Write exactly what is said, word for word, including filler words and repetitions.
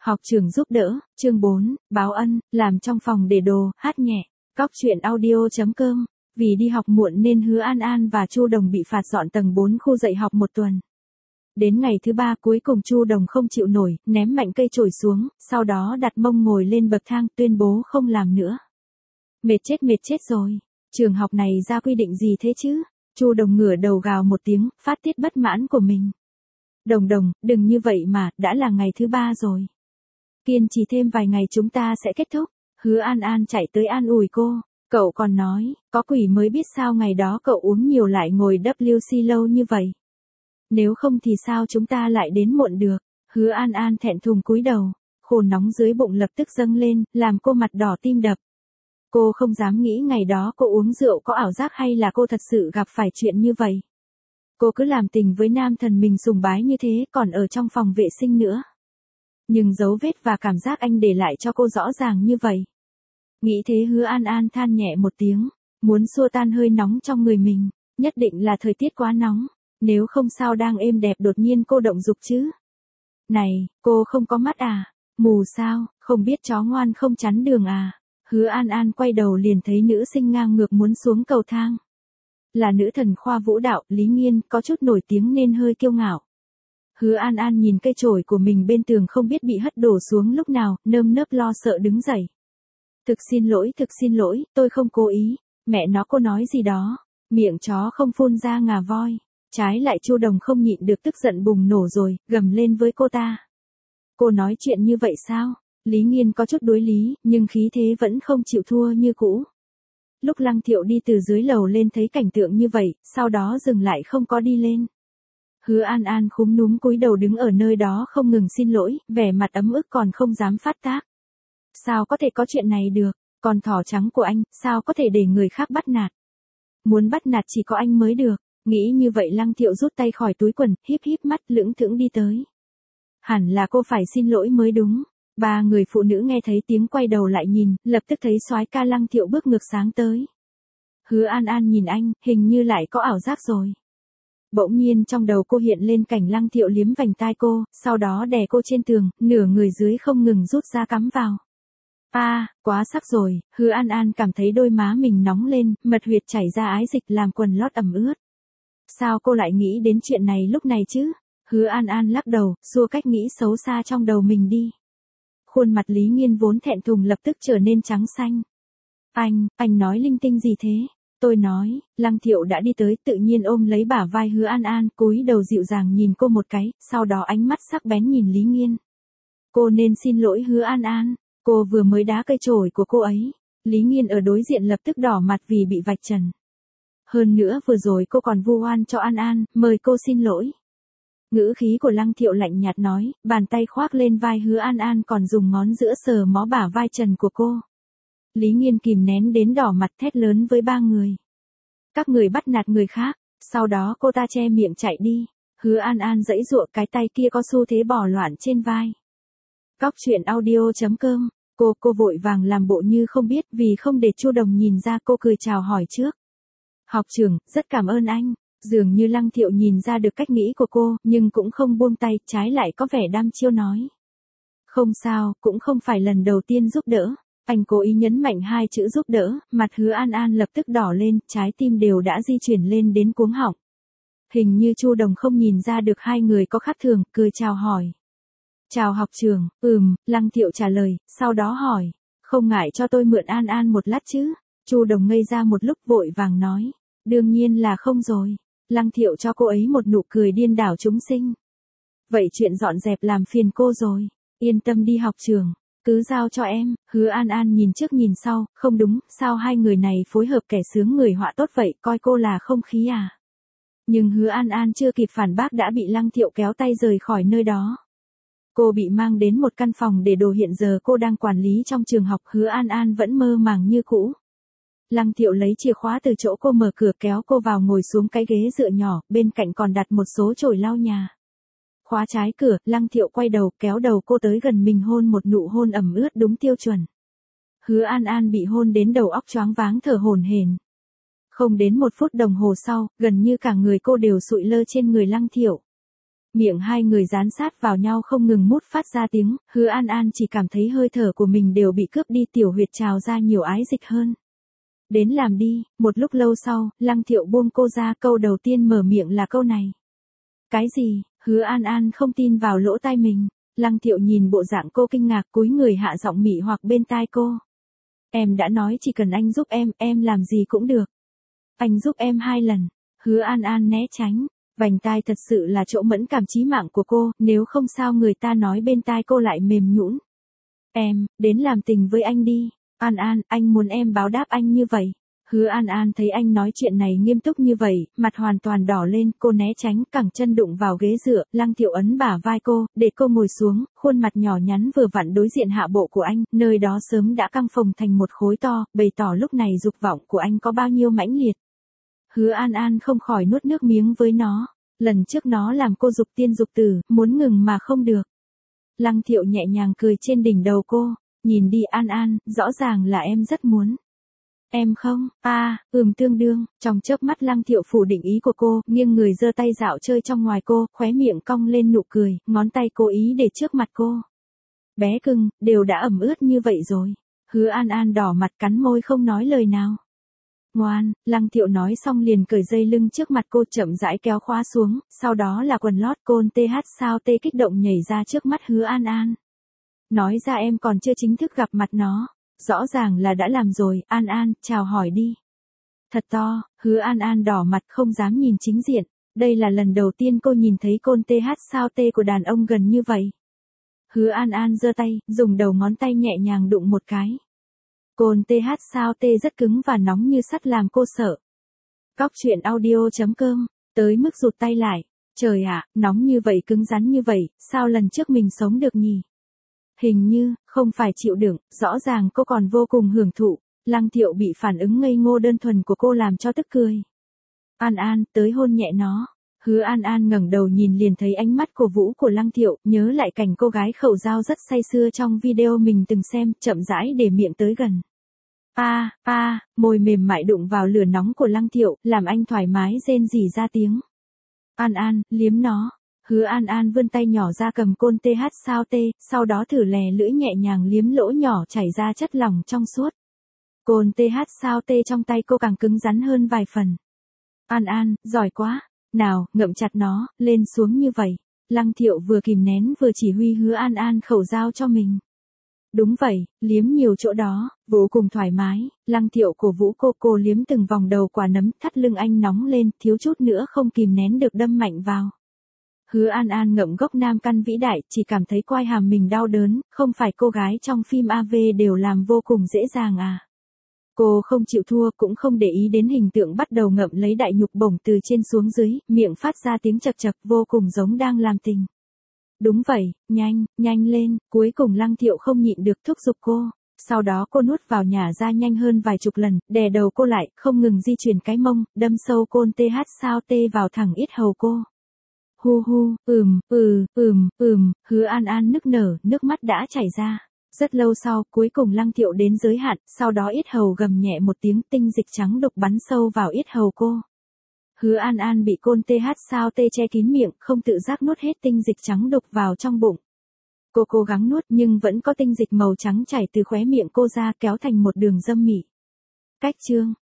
Học trưởng giúp đỡ, chương bốn, báo ân, làm trong phòng để đồ, hát nhẹ. Cóc truyện audio.com. Vì đi học muộn nên Hứa An An và Chu Đồng bị phạt dọn tầng bốn khu dạy học một tuần. Đến ngày thứ ba cuối cùng Chu Đồng không chịu nổi, ném mạnh cây chổi xuống, sau đó đặt mông ngồi lên bậc thang, tuyên bố không làm nữa. Mệt chết mệt chết rồi. Trường học này ra quy định gì thế chứ? Chu Đồng ngửa đầu gào một tiếng, phát tiết bất mãn của mình. Đồng Đồng, đừng như vậy mà, đã là ngày thứ ba rồi. Kiên trì thêm vài ngày chúng ta sẽ kết thúc. Hứa An An chạy tới an ủi cô. Cậu còn nói, có quỷ mới biết sao ngày đó cậu uống nhiều lại ngồi W C lâu như vậy. Nếu không thì sao chúng ta lại đến muộn được. Hứa An An thẹn thùng cúi đầu. Khổ nóng dưới bụng lập tức dâng lên, làm cô mặt đỏ tim đập. Cô không dám nghĩ ngày đó cô uống rượu có ảo giác hay là cô thật sự gặp phải chuyện như vậy. Cô cứ làm tình với nam thần mình sùng bái như thế còn ở trong phòng vệ sinh nữa. Nhưng dấu vết và cảm giác anh để lại cho cô rõ ràng như vậy. Nghĩ thế Hứa An An than nhẹ một tiếng, muốn xua tan hơi nóng trong người mình, nhất định là thời tiết quá nóng, nếu không sao đang êm đẹp đột nhiên cô động dục chứ. Này, cô không có mắt à, mù sao, không biết chó ngoan không chắn đường à. Hứa An An quay đầu liền thấy nữ sinh ngang ngược muốn xuống cầu thang. Là nữ thần khoa vũ đạo, Lý Nghiên, có chút nổi tiếng nên hơi kiêu ngạo. Hứa An An nhìn cây chổi của mình bên tường không biết bị hất đổ xuống lúc nào, nơm nớp lo sợ đứng dậy. Thực xin lỗi, thực xin lỗi, tôi không cố ý. Mẹ nó cô nói gì đó, miệng chó không phun ra ngà voi. Trái lại Chu Đồng không nhịn được tức giận bùng nổ rồi, gầm lên với cô ta. Cô nói chuyện như vậy sao? Lý Nghiên có chút đối lý, nhưng khí thế vẫn không chịu thua như cũ. Lúc Lăng Thiệu đi từ dưới lầu lên thấy cảnh tượng như vậy, sau đó dừng lại không có đi lên. Hứa An An khúm núm cúi đầu đứng ở nơi đó không ngừng xin lỗi, vẻ mặt ấm ức còn không dám phát tác. Sao có thể có chuyện này được, con thỏ trắng của anh, sao có thể để người khác bắt nạt. Muốn bắt nạt chỉ có anh mới được, nghĩ như vậy Lăng Thiệu rút tay khỏi túi quần, híp híp mắt lưỡng thững đi tới. Hẳn là cô phải xin lỗi mới đúng. Ba người phụ nữ nghe thấy tiếng quay đầu lại nhìn, lập tức thấy soái ca Lăng Thiệu bước ngược sáng tới. Hứa An An nhìn anh, hình như lại có ảo giác rồi. Bỗng nhiên trong đầu cô hiện lên cảnh Lăng Thiệu liếm vành tai cô, sau đó đè cô trên tường, nửa người dưới không ngừng rút ra cắm vào. A, à, quá sắc rồi, Hứa An An cảm thấy đôi má mình nóng lên, mật huyệt chảy ra ái dịch làm quần lót ẩm ướt. Sao cô lại nghĩ đến chuyện này lúc này chứ? Hứa An An lắc đầu, xua cách nghĩ xấu xa trong đầu mình đi. Khuôn mặt Lý Nghiên vốn thẹn thùng lập tức trở nên trắng xanh. Anh, anh nói linh tinh gì thế? Tôi nói, Lăng Thiệu đã đi tới tự nhiên ôm lấy bả vai Hứa An An, cúi đầu dịu dàng nhìn cô một cái, sau đó ánh mắt sắc bén nhìn Lý Nghiên. Cô nên xin lỗi Hứa An An, cô vừa mới đá cây chổi của cô ấy. Lý Nghiên ở đối diện lập tức đỏ mặt vì bị vạch trần. Hơn nữa vừa rồi cô còn vu oan cho An An, mời cô xin lỗi. Ngữ khí của Lăng Thiệu lạnh nhạt nói, bàn tay khoác lên vai Hứa An An còn dùng ngón giữa sờ mó bả vai trần của cô. Lý Nghiên kìm nén đến đỏ mặt thét lớn với ba người. Các người bắt nạt người khác, sau đó cô ta che miệng chạy đi. Hứa An An giãy giụa cái tay kia có xu thế bỏ loạn trên vai. Cóc truyện audio.com, cô cô vội vàng làm bộ như không biết vì không để Chu Đồng nhìn ra cô cười chào hỏi trước. Học trưởng, rất cảm ơn anh. Dường như Lăng Thiệu nhìn ra được cách nghĩ của cô, nhưng cũng không buông tay, trái lại có vẻ đăm chiêu nói. Không sao, cũng không phải lần đầu tiên giúp đỡ. Anh cố ý nhấn mạnh hai chữ giúp đỡ, mặt Hứa An An lập tức đỏ lên, trái tim đều đã di chuyển lên đến cuống họng. Hình như Chu Đồng không nhìn ra được hai người có khác thường, cười chào hỏi. Chào học trưởng, ừm, Lăng Thiệu trả lời, sau đó hỏi. Không ngại cho tôi mượn An An một lát chứ? Chu Đồng ngây ra một lúc vội vàng nói. Đương nhiên là không rồi. Lăng Thiệu cho cô ấy một nụ cười điên đảo chúng sinh. Vậy chuyện dọn dẹp làm phiền cô rồi. Yên tâm đi học trường. Cứ giao cho em. Hứa An An nhìn trước nhìn sau. Không đúng, sao hai người này phối hợp kẻ sướng người họa tốt vậy, coi cô là không khí à? Nhưng Hứa An An chưa kịp phản bác đã bị Lăng Thiệu kéo tay rời khỏi nơi đó. Cô bị mang đến một căn phòng để đồ hiện giờ cô đang quản lý trong trường học. Hứa An An vẫn mơ màng như cũ. Lăng Thiệu lấy chìa khóa từ chỗ cô mở cửa kéo cô vào ngồi xuống cái ghế dựa nhỏ, bên cạnh còn đặt một số chổi lau nhà. Khóa trái cửa, Lăng Thiệu quay đầu kéo đầu cô tới gần mình hôn một nụ hôn ẩm ướt đúng tiêu chuẩn. Hứa An An bị hôn đến đầu óc choáng váng thở hổn hển. Không đến một phút đồng hồ sau, gần như cả người cô đều sụi lơ trên người Lăng Thiệu. Miệng hai người dán sát vào nhau không ngừng mút phát ra tiếng, Hứa An An chỉ cảm thấy hơi thở của mình đều bị cướp đi, tiểu huyệt trào ra nhiều ái dịch hơn. Đến làm đi, một lúc lâu sau, Lăng Thiệu buông cô ra, câu đầu tiên mở miệng là câu này. Cái gì? Hứa An An không tin vào lỗ tai mình. Lăng Thiệu nhìn bộ dạng cô kinh ngạc, cúi người hạ giọng mị hoặc bên tai cô. Em đã nói chỉ cần anh giúp em, em làm gì cũng được. Anh giúp em hai lần. Hứa An An né tránh. Vành tai thật sự là chỗ mẫn cảm chí mạng của cô, nếu không sao người ta nói bên tai cô lại mềm nhũn. Em, đến làm tình với anh đi. An An, anh muốn em báo đáp anh như vậy. Hứa An An thấy anh nói chuyện này nghiêm túc như vậy, mặt hoàn toàn đỏ lên, cô né tránh, cẳng chân đụng vào ghế dựa, Lăng Thiệu ấn bả vai cô, để cô ngồi xuống, khuôn mặt nhỏ nhắn vừa vặn đối diện hạ bộ của anh, nơi đó sớm đã căng phồng thành một khối to, bày tỏ lúc này dục vọng của anh có bao nhiêu mãnh liệt. Hứa An An không khỏi nuốt nước miếng với nó, lần trước nó làm cô dục tiên dục tử, muốn ngừng mà không được. Lăng Thiệu nhẹ nhàng cười trên đỉnh đầu cô, nhìn đi An An, rõ ràng là em rất muốn. Em không, a, à, ừm tương đương, trong chớp mắt Lăng Thiệu phủ định ý của cô, nghiêng người giơ tay dạo chơi trong ngoài cô, khóe miệng cong lên nụ cười, ngón tay cố ý để trước mặt cô. Bé cưng, đều đã ẩm ướt như vậy rồi. Hứa An An đỏ mặt cắn môi không nói lời nào. Ngoan, Lăng Thiệu nói xong liền cởi dây lưng trước mặt cô chậm rãi kéo khóa xuống, sau đó là quần lót côn tê hát sao tê kích động nhảy ra trước mắt Hứa An An. Nói ra em còn chưa chính thức gặp mặt nó. Rõ ràng là đã làm rồi, An An, chào hỏi đi. Thật to, Hứa An An đỏ mặt không dám nhìn chính diện. Đây là lần đầu tiên cô nhìn thấy côn tê hát sao tê của đàn ông gần như vậy. Hứa An An giơ tay, dùng đầu ngón tay nhẹ nhàng đụng một cái. Côn tê hát sao tê rất cứng và nóng như sắt làm cô sợ. Cóc truyện audio chấm com, tới mức rụt tay lại. Trời ạ, nóng như vậy cứng rắn như vậy, sao lần trước mình sống được nhỉ? Hình như, không phải chịu đựng, rõ ràng cô còn vô cùng hưởng thụ. Lăng Thiệu bị phản ứng ngây ngô đơn thuần của cô làm cho tức cười. An An, tới hôn nhẹ nó. Hứa An An ngẩng đầu nhìn liền thấy ánh mắt cổ vũ của Lăng Thiệu, nhớ lại cảnh cô gái khẩu dao rất say sưa trong video mình từng xem, chậm rãi để miệng tới gần. A, a, môi mềm mại đụng vào lửa nóng của Lăng Thiệu, làm anh thoải mái rên rỉ ra tiếng. An An, liếm nó. Hứa An An vươn tay nhỏ ra cầm côn tê hát sao tê, sau đó thử lè lưỡi nhẹ nhàng liếm lỗ nhỏ chảy ra chất lỏng trong suốt. Côn tê hát sao tê trong tay cô càng cứng rắn hơn vài phần. An An, giỏi quá. Nào, ngậm chặt nó, lên xuống như vậy. Lăng Thiệu vừa kìm nén vừa chỉ huy Hứa An An khẩu dao cho mình. Đúng vậy, liếm nhiều chỗ đó, vô cùng thoải mái. Lăng Thiệu cổ vũ cô, cô liếm từng vòng đầu quả nấm, thắt lưng anh nóng lên, thiếu chút nữa không kìm nén được đâm mạnh vào. Hứa An An ngậm gốc nam căn vĩ đại, chỉ cảm thấy quai hàm mình đau đớn, không phải cô gái trong phim a vê đều làm vô cùng dễ dàng à. Cô không chịu thua, cũng không để ý đến hình tượng bắt đầu ngậm lấy đại nhục bổng từ trên xuống dưới, miệng phát ra tiếng chật chật vô cùng giống đang làm tình. Đúng vậy, nhanh, nhanh lên, cuối cùng Lăng Thiệu không nhịn được thúc giục cô. Sau đó cô nuốt vào nhả ra nhanh hơn vài chục lần, đè đầu cô lại, không ngừng di chuyển cái mông, đâm sâu côn tê hát sao tê vào thẳng yết hầu cô. Hu hu, ừm, ừ, ừm, ừm, Hứa An An nức nở, nước mắt đã chảy ra. Rất lâu sau, cuối cùng Lăng Thiệu đến giới hạn, sau đó yết hầu gầm nhẹ một tiếng, tinh dịch trắng đục bắn sâu vào yết hầu cô. Hứa An An bị côn tê hát sao tê che kín miệng, không tự giác nuốt hết tinh dịch trắng đục vào trong bụng. Cô cố gắng nuốt nhưng vẫn có tinh dịch màu trắng chảy từ khóe miệng cô ra kéo thành một đường dâm mị. Cách chương